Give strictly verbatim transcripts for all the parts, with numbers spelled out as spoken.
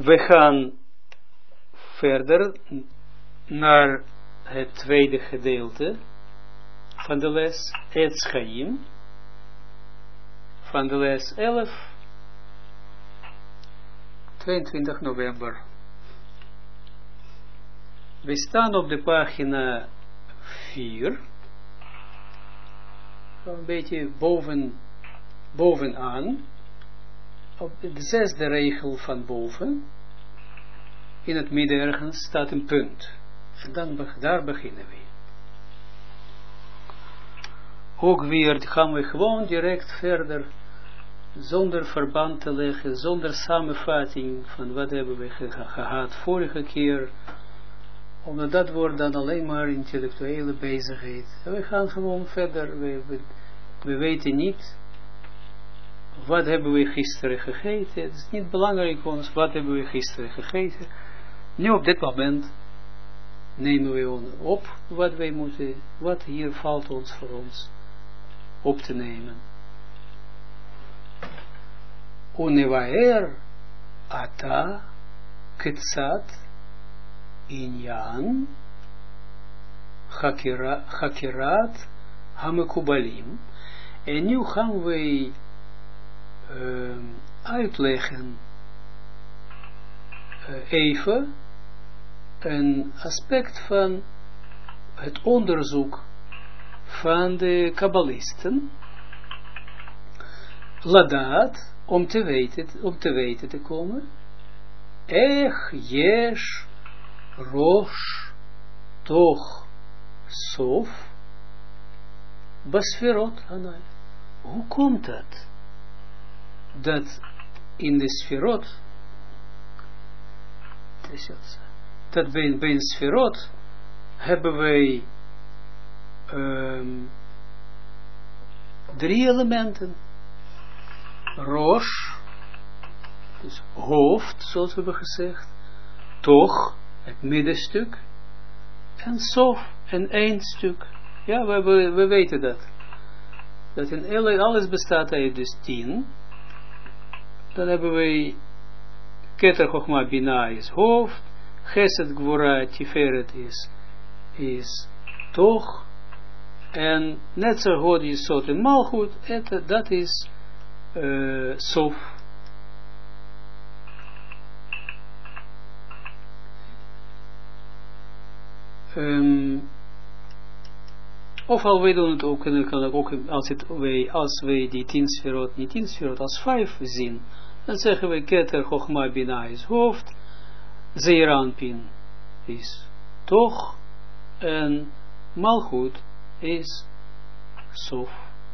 We gaan verder naar het tweede gedeelte van de les Etz Chaim, van de les elf, tweeëntwintig november. We staan op de pagina vier, een beetje boven, bovenaan, op de zesde regel van boven, in het midden ergens staat een punt. En dan, daar beginnen we. Ook weer gaan we gewoon direct verder, zonder verband te leggen, zonder samenvatting van wat hebben we ge gehad vorige keer, omdat dat wordt dan alleen maar intellectuele bezigheid. En we gaan gewoon verder, we, we, we weten niet, wat hebben we gisteren gegeten. Het is niet belangrijk voor ons, wat hebben we gisteren gegeten. Nu op dit moment nemen we op wat wij moeten, wat hier valt ons voor ons op te nemen. Unevaer ata ketzat inyan hakirat hamekubalim. En nu gaan wij uh, uitleggen uh, even een aspect van het onderzoek van de kabbalisten, ladat, om te weten, om te weten te komen, ech yesh rosh toch sof basferot hanai. Hoe komt dat? Dat in de sferot, dat bij, bij een sferot hebben wij um, drie elementen. Rosh, dus hoofd, zoals we hebben gezegd, toch, het middenstuk, en sof, een eindstuk. Ja, we, we, we weten dat. Dat in alles bestaat uit dus tien. Dan hebben we Keter Chochma Bina is hoofd, Chesed Gvura Tiferet is, is toch, en Netzer Hod Yesod en Malchut, dat is uh, Sof. Um, ofwel wij doen het ook, ook als, het, wij, als wij die tien sferot, niet tien sferot, als vijf zien, dan zeggen we Keter Chochma Bina is hoofd, Zeeranpin is toch, en Malchut is Sof.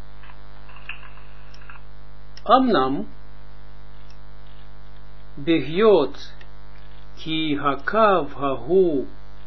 Amnam Begiot ki hakav hahu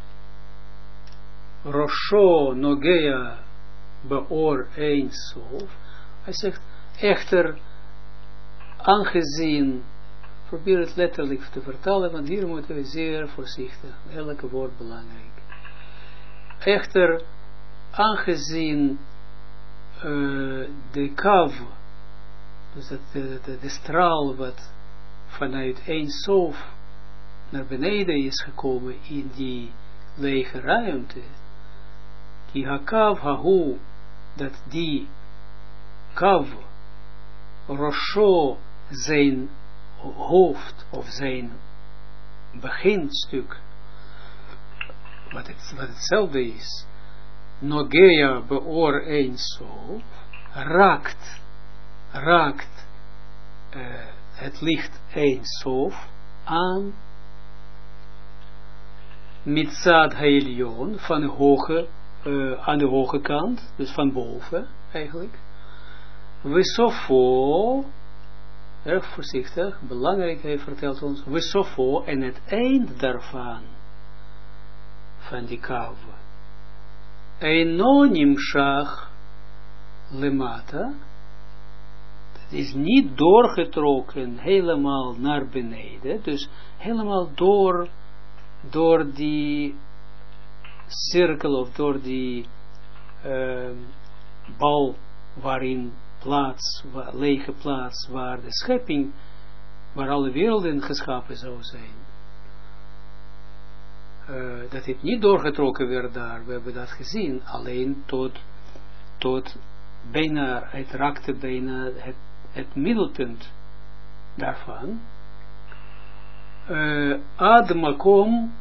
Rosho Nogea Beor Ein Sof. Hij zegt echter, aangezien, probeer het letterlijk te vertalen, want hier moeten we zeer voorzichtig, elke woord belangrijk. Echter, aangezien uh, de kav, dus dat, de, de, de straal wat vanuit Ein Sof naar beneden is gekomen in die lege ruimte, die hakav hahu, dat die kav, Rosho, zijn hoofd of zijn beginstuk, wat, het, wat hetzelfde is, Nogea beor Ein Sof, raakt, raakt uh, het licht Ein Sof aan, Mitzad Haelion, van de hoge, uh, aan de hoge kant, dus van boven eigenlijk. Wesofo, erg voorzichtig, belangrijk, hij vertelt ons, Wesofo, en het eind daarvan, van die kav, Einonim Shach Lemata, dat is niet doorgetrokken helemaal naar beneden, dus helemaal door, door die cirkel of door die uh, bal waarin plaats, wa, lege plaats waar de schepping waar alle werelden geschapen zou zijn. Uh, dat het niet doorgetrokken werd daar, we hebben dat gezien, alleen tot, tot bijna, het raakte bijna het, het middelpunt daarvan. Uh, ad makom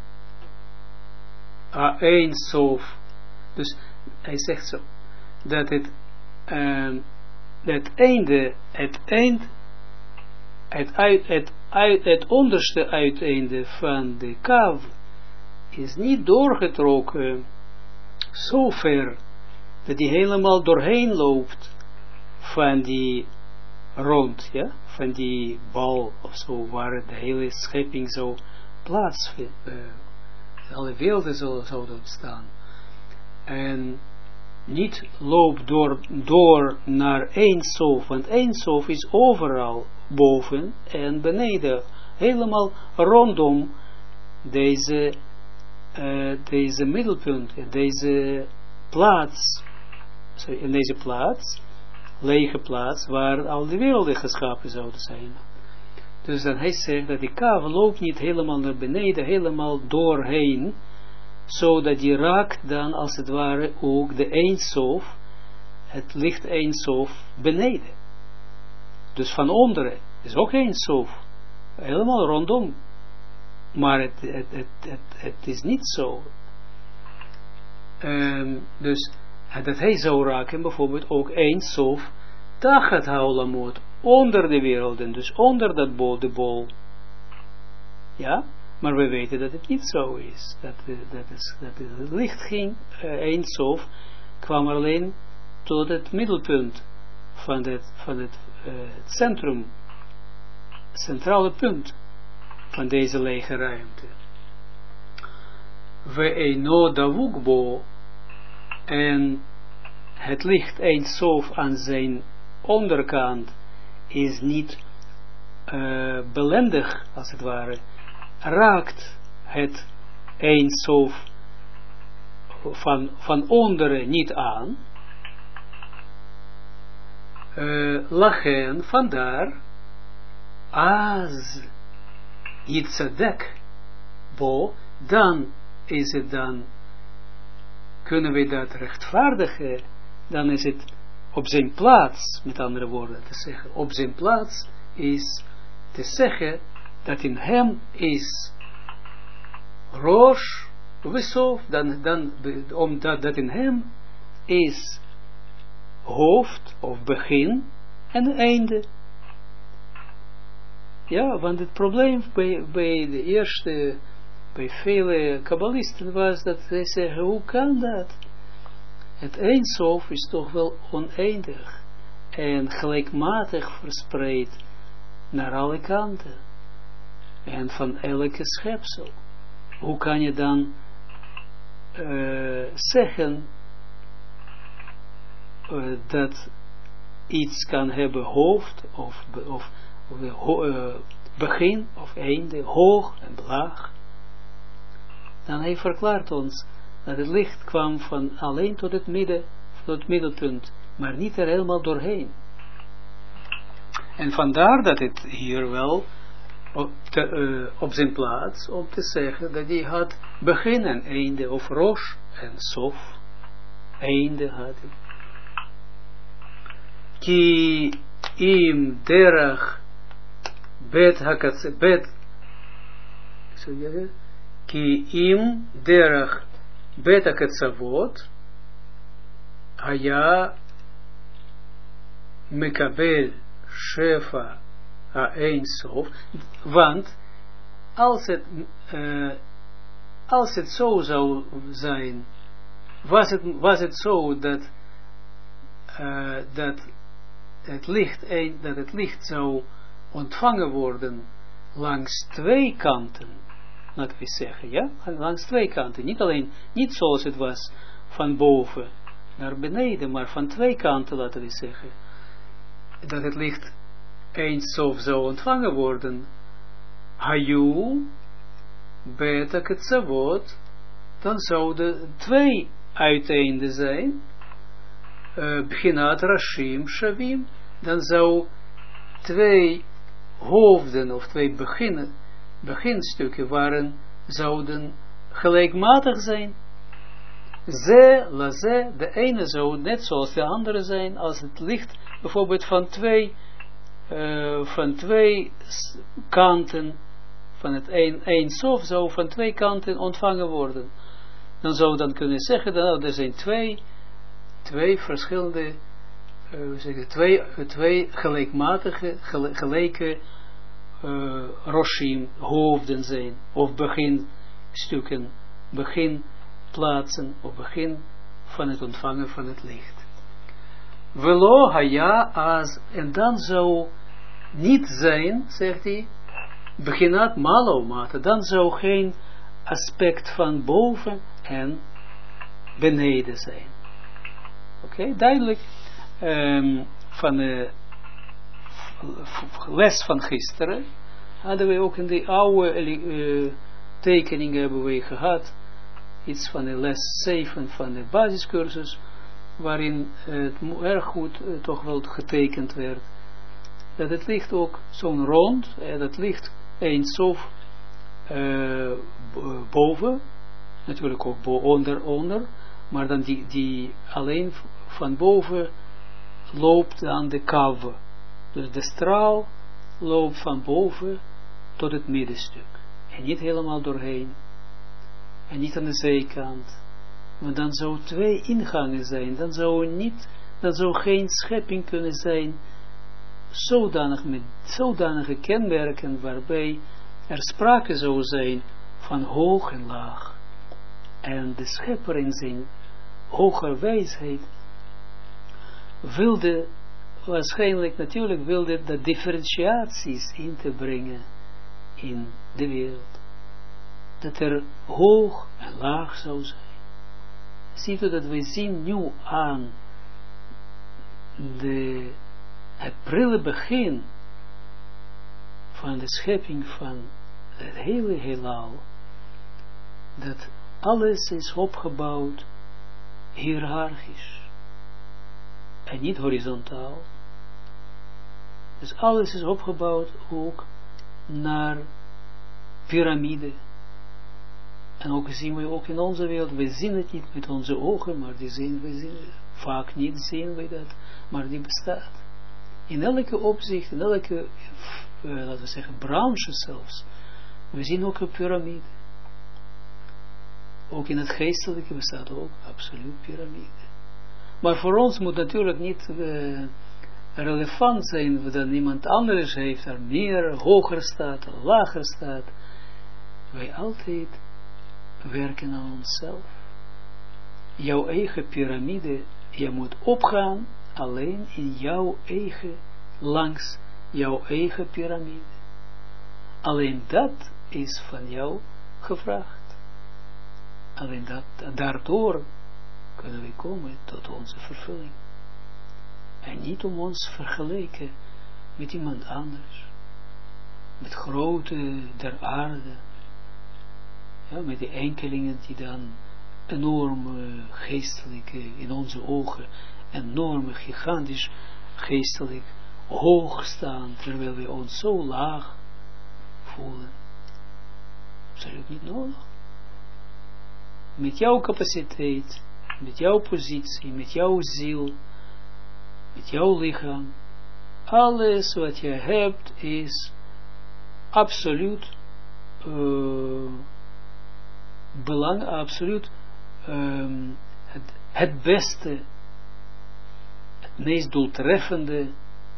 a ein sof. Dus hij zegt zo, dat het, uh, het einde, het eind, het, uit, het, uit, het onderste uiteinde van de kav is niet doorgetrokken zo ver dat die helemaal doorheen loopt van die rond, ja, van die bal of zo, waar de hele schepping zo plaatsvindt, uh, alle werelden zo, zouden ontstaan. En niet loopt door, door naar één sof, want één sof is overal boven en beneden, helemaal rondom deze Uh, deze middelpunt, deze plaats, sorry, in deze plaats, lege plaats, waar al die werelden geschapen zouden zijn. Dus dan hij zegt dat die kaaf loopt niet helemaal naar beneden, helemaal doorheen, zodat die raakt dan als het ware ook de Eindsof, het licht Eindsof beneden. Dus van onderen is ook Eindsof, helemaal rondom. Maar het, het, het, het, het is niet zo. Um, dus dat hij zou raken, bijvoorbeeld ook één sof, tachat ha'olamot, onder de werelden, dus onder dat bol, de bol. Ja, maar we weten dat het niet zo is. Dat, dat, is, dat het licht ging, één sof, kwam alleen tot het middelpunt van het, van het, uh, het centrum, centrale punt van deze lege ruimte. We eino davukbo, en het licht Ein Sof aan zijn onderkant is niet uh, belendig, als het ware, raakt het Ein Sof van, van onderen niet aan. Uh, lachen, vandaar, az Yitzadek, bo, dan is het dan, kunnen we dat rechtvaardigen, dan is het op zijn plaats, met andere woorden te zeggen, op zijn plaats is te zeggen dat in hem is Rosh, Wesof, dan, dan, omdat dat in hem is hoofd of begin en einde. Ja, want het probleem bij, bij de eerste, bij vele kabbalisten was dat zij zeggen, hoe kan dat? Het Eindsof is toch wel oneindig en gelijkmatig verspreid naar alle kanten en van elke schepsel. Hoe kan je dan uh, zeggen uh, dat iets kan hebben hoofd of, of Ho, uh, begin of einde, hoog en laag. Dan hij verklaart ons dat het licht kwam van alleen tot het midden, tot het middelpunt, maar niet er helemaal doorheen. En vandaar dat het hier wel op, te, uh, op zijn plaats om te zeggen dat hij had begin en einde, of rosh en sof, einde had hij. Ki im derach bet hakatse bet ki im derach bet hakatsavot haya mekabel shefa ha-ein sof, want als het uh, als het zo zou zijn, was het, was het zo dat uh, dat het licht dat het licht zou ontvangen worden langs twee kanten, laten we zeggen, ja, langs twee kanten, niet alleen, niet zoals het was van boven naar beneden, maar van twee kanten, laten we zeggen, dat het licht eens of zou ontvangen worden, hayu, beta ketzavot, dan zouden twee uiteinden zijn, uh, beginat rashim shavim, dan zou twee hoofden of twee beginnen, beginstukken waren, zouden gelijkmatig zijn. Ze, la ze, de ene zou net zoals de andere zijn, als het licht bijvoorbeeld van twee, uh, van twee kanten, van het een, een sof zou van twee kanten ontvangen worden. Dan zou je dan kunnen zeggen, dat nou, er zijn twee, twee verschillende, uh, zeggen, twee, twee gelijkmatige, gel, gelijke uh, roshim, hoofden zijn, of beginstukken, beginplaatsen, of begin van het ontvangen van het licht. Velo haya as, en dan zou niet zijn, zegt hij, beginat malo mate, dan zou geen aspect van boven en beneden zijn. Oké, okay, duidelijk. Um, van de les van gisteren hadden we ook in de oude uh, tekeningen hebben we gehad, iets van de les zeven van de basiscursus, waarin het erg goed uh, toch wel getekend werd, dat het licht ook zo'n rond, en dat licht eens of uh, boven, natuurlijk ook bo onder, onder, maar dan die, die alleen van boven loopt aan de kave. Dus de straal loopt van boven tot het middenstuk. En niet helemaal doorheen. En niet aan de zijkant. Maar dan zou twee ingangen zijn. Dan zou niet, dan zou geen schepping kunnen zijn, zodanig met zodanige kenmerken waarbij er sprake zou zijn van hoog en laag. En de schepper in zijn hoger wijsheid wilde waarschijnlijk natuurlijk wilde de differentiaties in te brengen in de wereld. Dat er hoog en laag zou zijn. Ziet u dat we zien nu aan de, het prille begin van de schepping van het hele heelal, dat alles is opgebouwd hiërarchisch en niet horizontaal. Dus alles is opgebouwd ook naar piramide. En ook zien we ook in onze wereld, we zien het niet met onze ogen, maar die zien we zien, vaak niet zien we dat, maar die bestaat. In elke opzicht, in elke, uh, laten we zeggen, branche zelfs, we zien ook een piramide. Ook in het geestelijke bestaat ook absoluut piramide. Maar voor ons moet natuurlijk niet uh, relevant zijn dat iemand anders heeft, er meer, hoger staat, lager staat. Wij altijd werken aan onszelf. Jouw eigen piramide, je moet opgaan alleen in jouw eigen, langs jouw eigen piramide. Alleen dat is van jou gevraagd. Alleen dat, daardoor kunnen we komen tot onze vervulling. En niet om ons vergelijken met iemand anders. Met grote der aarde. Ja, met die enkelingen die dan enorme geestelijke, in onze ogen, enorme, gigantisch geestelijk hoog staan, terwijl we ons zo laag voelen. Absoluut niet nodig. Met jouw capaciteit, met jouw positie, met jouw ziel, met jouw lichaam, alles wat je hebt is absoluut uh, belang, absoluut um, het, het beste, het meest doeltreffende,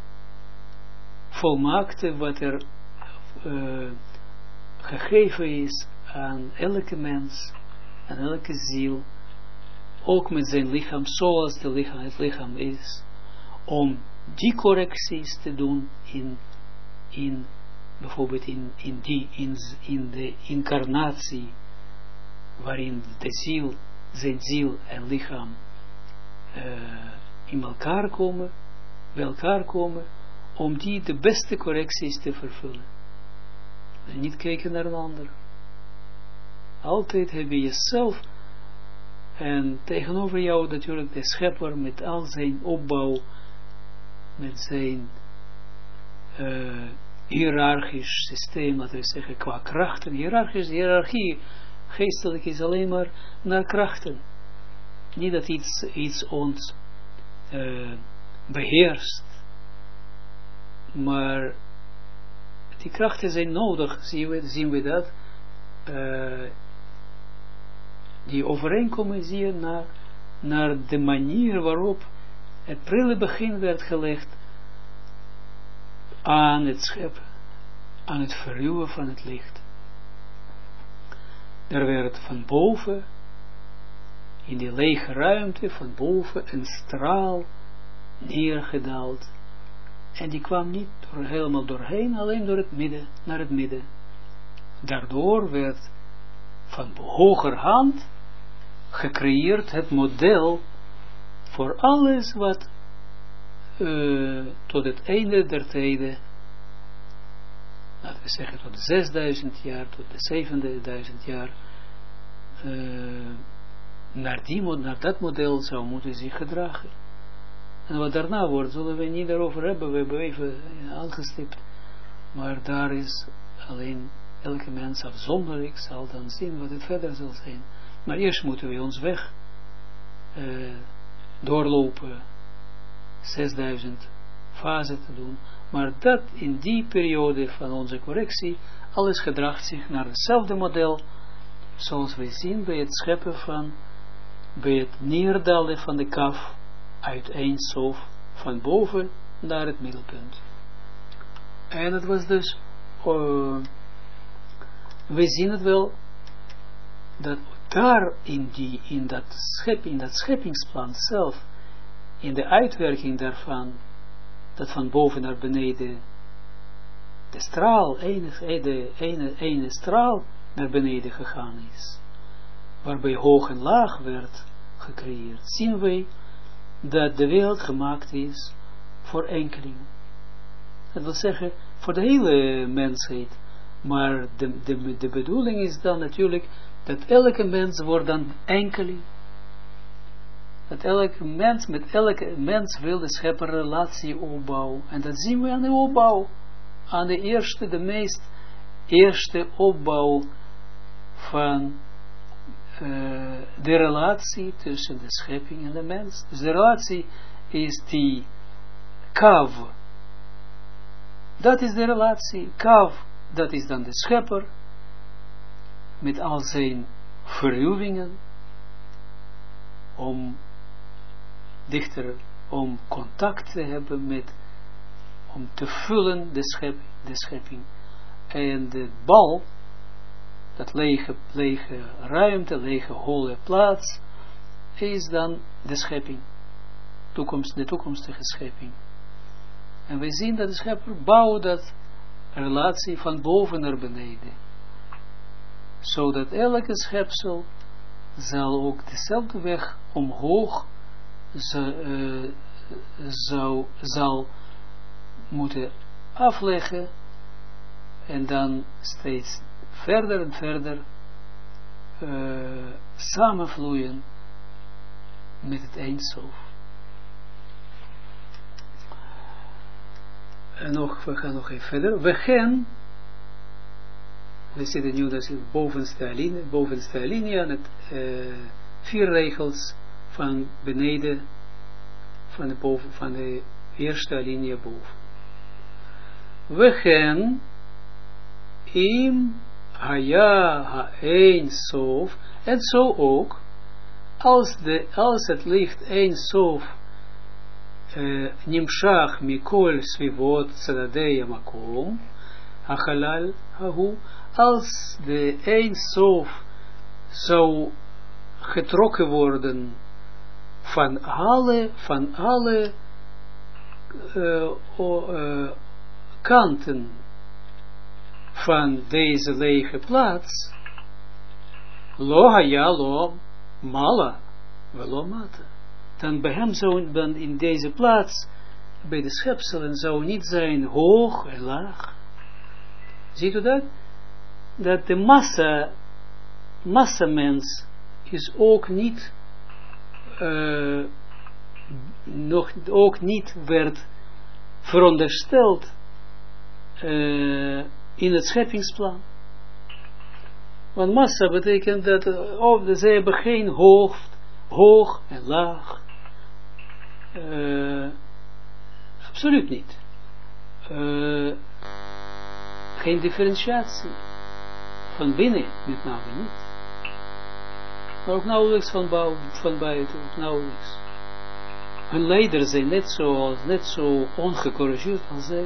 volmaakte wat er uh, gegeven is aan elke mens, aan elke ziel, ook met zijn lichaam, zoals de lichaam, het lichaam is, om die correcties te doen in, in bijvoorbeeld in, in, die, in, in de incarnatie, waarin de ziel, zijn ziel en lichaam uh, in elkaar komen, bij elkaar komen, om die de beste correcties te vervullen. Dus niet kijken naar een ander. Altijd heb je jezelf en tegenover jou natuurlijk de schepper met al zijn opbouw, met zijn uh, hiërarchisch systeem, laten we zeggen, qua krachten. Hiërarchisch, hiërarchie, geestelijk is alleen maar naar krachten. Niet dat iets, iets ons uh, beheerst, maar die krachten zijn nodig, zien we, zien we dat. Uh, die overeenkomen zie je naar, naar de manier waarop het prille begin werd gelegd aan het scheppen, aan het verruwen van het licht. Er werd van boven, in die lege ruimte, van boven een straal neergedaald. En die kwam niet door, helemaal doorheen, alleen door het midden, naar het midden. Daardoor werd van hogerhand gecreëerd het model voor alles wat uh, tot het einde der tijden, laten we zeggen tot zesduizend jaar, tot de zevenduizend jaar, uh, naar, die, naar dat model zou moeten zich gedragen. En wat daarna wordt, zullen we niet daarover hebben, we hebben even aangestipt, maar daar is alleen elke mens afzonderlijk zal dan zien wat het verder zal zijn. Maar eerst moeten we ons weg uh, doorlopen, zesduizend fasen te doen, maar dat in die periode van onze correctie, alles gedraagt zich naar hetzelfde model, zoals we zien bij het scheppen van, bij het neerdalen van de kaf, uit één sof, van boven naar het middelpunt. En het was dus, uh, we zien het wel, dat daar in, die, in, dat schep, in dat scheppingsplan zelf, in de uitwerking daarvan, dat van boven naar beneden, de straal, ene, de ene, ene straal naar beneden gegaan is, waarbij hoog en laag werd gecreëerd, zien wij dat de wereld gemaakt is voor enkeling. Dat wil zeggen, voor de hele mensheid. Maar de, de, de bedoeling is dan natuurlijk, dat elke mens wordt dan enkeling. Dat elke mens, met elke mens wil de schepper relatie opbouwen. En dat zien we aan de opbouw. Aan de eerste, de meest eerste opbouw van uh, de relatie tussen de schepping en de mens. Dus de relatie is die kav. Dat is de relatie. Kav, dat is dan de schepper. Met al zijn verruwingen. Om dichter, om contact te hebben met, om te vullen de, schep, de schepping. En de bal, dat lege, lege ruimte, lege holle plaats, is dan de schepping. Toekomst, de toekomstige schepping. En we zien dat de schepper bouwt dat relatie van boven naar beneden. Zodat elke schepsel zal ook dezelfde weg omhoog zou, uh, zou, zal moeten afleggen en dan steeds verder en verder uh, samenvloeien met het Eindsof. En nog, we gaan nog even verder. We gaan, we zitten nu dus bovenste alinea, bovenste alinea, het uh, vier regels van beneden, van de, boven, van de eerste alinea boven. We gaan im haya ha-ein sof, en zo ook, als, de, als het licht ein sof nimshach mikol svivot tzadadei makom, hachalal hahu, als de ein sof zou getrokken worden van alle, van alle uh, uh, kanten van deze lege plaats, lo haya lo mala velo mata, dan bij hem zou dan in deze plaats bij de schepselen zou niet zijn hoog en laag. Ziet u dat? Dat de massa massamens is ook niet uh, nog ook niet werd verondersteld uh, in het scheppingsplan. Want massa betekent dat, oh, ze hebben geen hoofd, hoog en laag. Uh, absoluut niet. Uh, geen differentiatie. Van binnen, met name niet. Maar ook nauwelijks van, bouw, van buiten, ook nauwelijks. Hun leiders zijn net zo, net zo ongecorrigeerd als zij.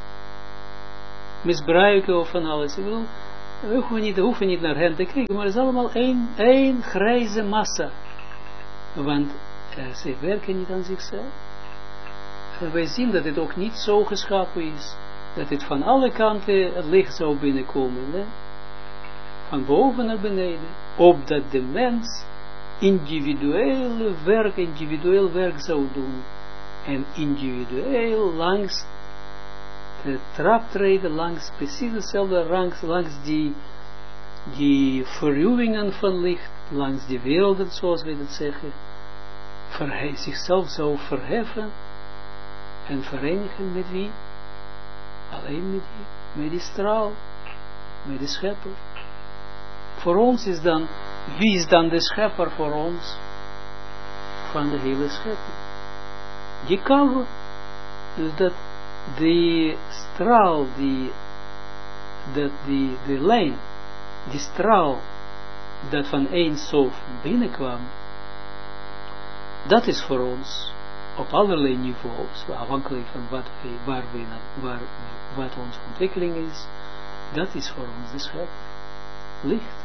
Misbruiken of van alles. Ik bedoel, we hoeven niet, we hoeven niet naar hen te kijken, maar het is allemaal één, één grijze massa. Want uh, ze werken niet aan zichzelf. En wij zien dat het ook niet zo geschapen is. Dat het van alle kanten het licht zou binnenkomen. Hè? Van boven naar beneden. Opdat de mens individueel werk, individueel werk zou doen. En individueel langs de trap treden, langs precies hetzelfde, langs, langs die, die verruwingen van licht, langs die werelden, zoals we dat zeggen, verhe zichzelf zou verheffen en verenigen met wie? Alleen met die, met die straal, met de schepper. Voor ons is dan, wie is dan de schepper voor ons? Van de hele schepping. Die kan, dus dat die straal, die, dat die, de lijn, die straal, dat van één sof binnenkwam, dat is voor ons, op allerlei niveaus, afhankelijk van wat we, waar we, waar, wat onze ontwikkeling is, dat is voor ons de schepper. Licht.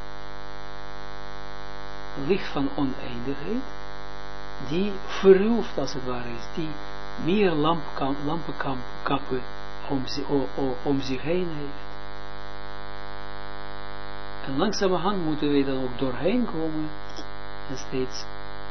Licht van oneindigheid, die verruwt als het ware is, die meer lampenkappen om, om zich heen heeft. En langzamerhand moeten we dan ook doorheen komen en steeds,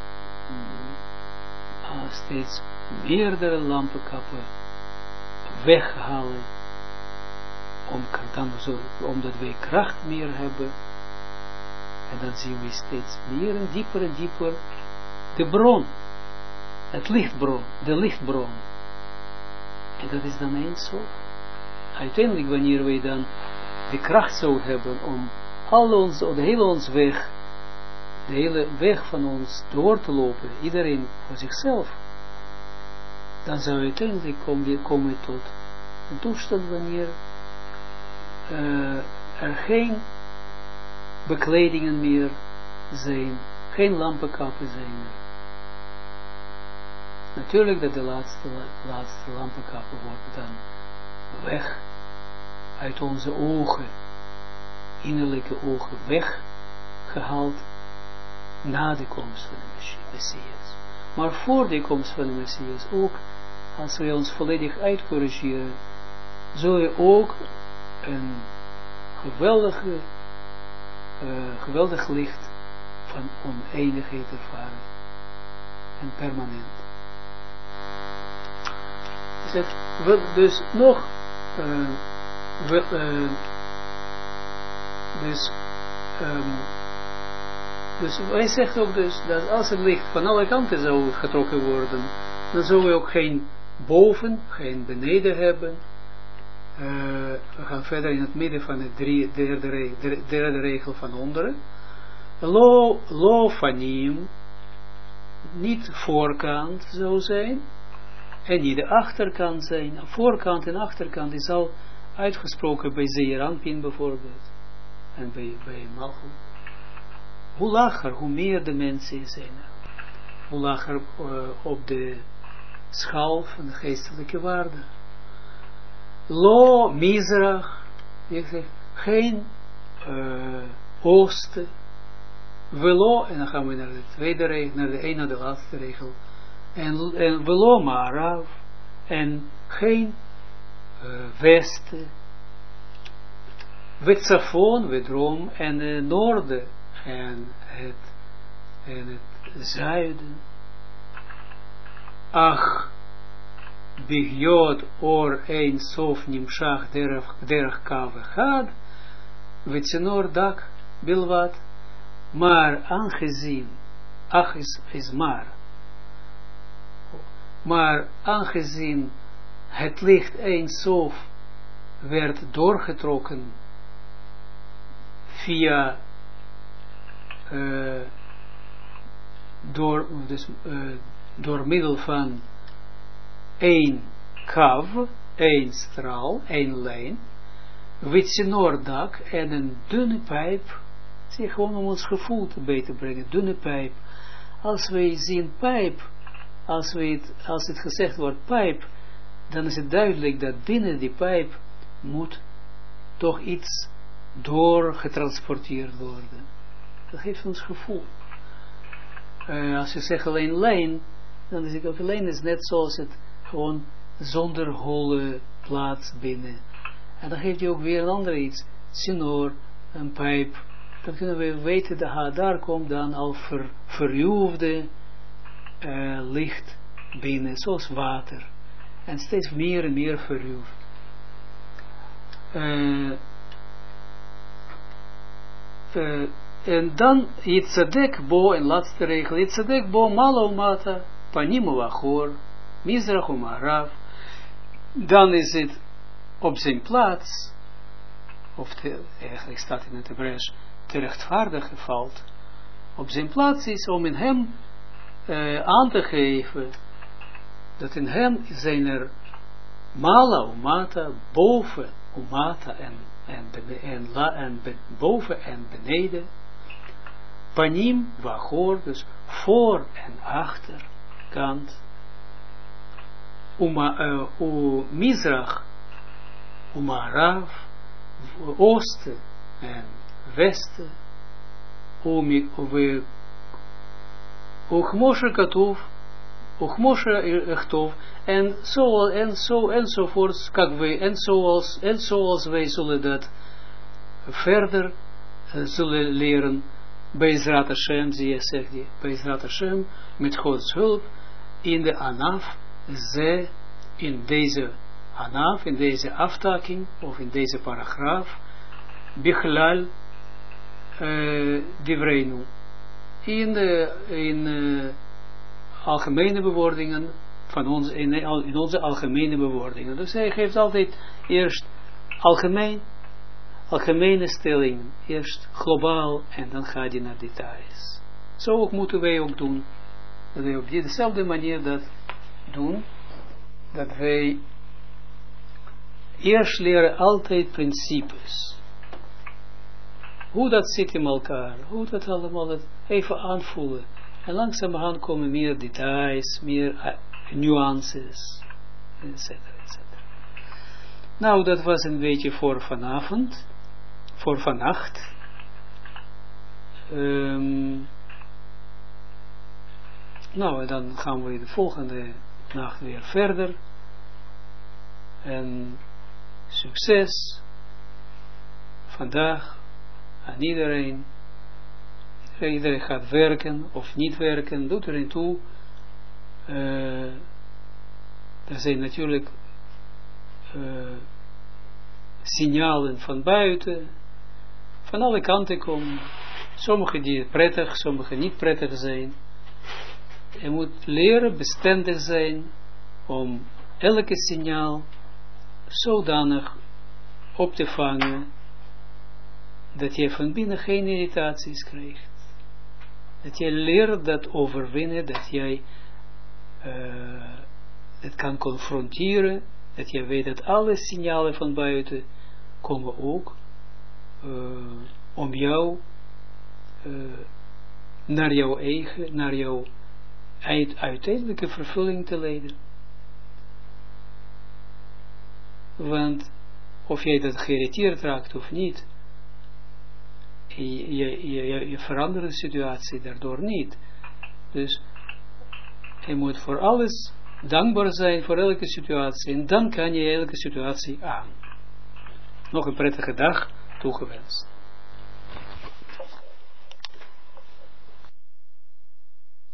uh, steeds meerdere lampenkappen weghalen, om, dan zo, omdat wij kracht meer hebben. En dan zien we steeds meer en dieper en dieper de bron, het lichtbron, de lichtbron. En dat is dan eens zo. Uiteindelijk, wanneer wij dan de kracht zouden hebben om al ons, de hele ons weg, de hele weg van ons door te lopen, iedereen voor zichzelf, dan zou uiteindelijk komen, komen tot een toestand wanneer uh, er geen bekledingen meer zijn, geen lampenkappen zijn meer. Natuurlijk dat de laatste, laatste lampenkappen worden dan weg uit onze ogen, innerlijke ogen weggehaald na de komst van de Messias. Maar voor de komst van de Messias ook, als we ons volledig uitcorrigeren, zul je ook een geweldige Uh, geweldig licht van oneindigheid ervaren en permanent. Dus, het, we, dus nog uh, we, uh, dus um, dus hij zegt ook dus dat als het licht van alle kanten zou getrokken worden, dan zullen we ook geen boven, geen beneden hebben. Uh, we gaan verder in het midden van de drie, derde, regel, derde regel van onderen. Lo, lo fanim, niet voorkant zou zijn, en niet de achterkant zijn. Voorkant en achterkant is al uitgesproken bij Zeeranpin bijvoorbeeld, en bij, bij Malchut. Hoe lager, hoe meer de mensen zijn er. Hoe lager uh, op de schaal van de geestelijke waarde. Lo Mizrach, geen uh, oosten, velo, en dan gaan we naar de tweede regel, naar de ene naar de laatste regel, en, en velo Marav, en geen uh, westen, Wetzafon, Wedrom, en het noorden, en het, en het zuiden. Ach, Bigyot or ein sof nimshach derach kave had, Vetzenor dak bilvat, maar aangezien, ach is, is maar, maar aangezien het licht een sof werd doorgetrokken via uh, door, dus, uh, door middel van één kav, één straal, één lijn, witsenordak en een dunne pijp, zie gewoon om ons gevoel te beter brengen, dunne pijp. Als wij zien pijp, als, we het, als het gezegd wordt pijp, dan is het duidelijk dat binnen die pijp moet toch iets doorgetransporteerd worden. Dat geeft ons gevoel. Uh, als je zegt alleen lijn, dan is het ook lijn is net zoals het gewoon zonder holle plaats binnen. En dan geeft je ook weer een ander iets. Sinor, een pijp. Dan kunnen we weten dat ha, daar komt dan al ver, verjuwde uh, licht binnen, zoals water. En steeds meer en meer verjuwd. Uh, uh, en dan Yitzadek bo, en laatste regel, Yitzadek bo malo mata, panimu wachor, mizrach umarav. Dan is het op zijn plaats, of te, eigenlijk staat in het Hebreeuws, te rechtvaardigen valt, op zijn plaats is om in hem uh, aan te geven, dat in hem zijn er mala umata, boven umata en, en, en, la, en be, boven en beneden, panim wachor, dus voor en achter kant, Uma, uh, u mizrach, umarav, oosten en westen, u uchmoshe katuv, uchmoshe echtov, en zo en zo enzovoorts, kijk wij, en zoals, en zoals wij zullen dat verder uh, zullen leren, bij Zrat Hashem, zie je, zegt hij, bij Zrat Hashem, met Gods hulp, in de Anaf, ze in deze Anaf, in deze aftaking, of in deze paragraaf, Bichlal uh, Divreinu, in, de, in uh, algemene bewoordingen van ons, in, in onze algemene bewoordingen. Dus hij geeft altijd eerst algemeen, algemene stelling, eerst globaal, en dan gaat hij naar details. Zo ook moeten wij ook doen, dat wij op dezelfde manier dat doen, dat wij eerst leren altijd principes. Hoe dat zit in elkaar, hoe dat allemaal dat even aanvoelen. En langzamerhand komen meer details, meer uh, nuances, et cetera, et cetera. Nou, dat was een beetje voor vanavond, voor vannacht. Um, nou, en dan gaan we de volgende nacht weer verder. En succes vandaag aan iedereen. Iedereen gaat werken of niet werken, doet er niet toe. Uh, er zijn natuurlijk uh, signalen van buiten, van alle kanten komen. Sommige die prettig, sommige niet prettig zijn. Je moet leren bestendig zijn om elke signaal zodanig op te vangen dat je van binnen geen irritaties krijgt. Dat je leert dat overwinnen, dat jij uh, het kan confronteren, dat je weet dat alle signalen van buiten komen ook uh, om jou uh, naar jouw eigen, naar jouw uiteindelijke vervulling te leiden. Want of jij dat geïrriteerd raakt of niet, je, je, je, je verandert de situatie daardoor niet. Dus je moet voor alles dankbaar zijn, voor elke situatie, en dan kan je elke situatie aan. Nog een prettige dag toegewenst.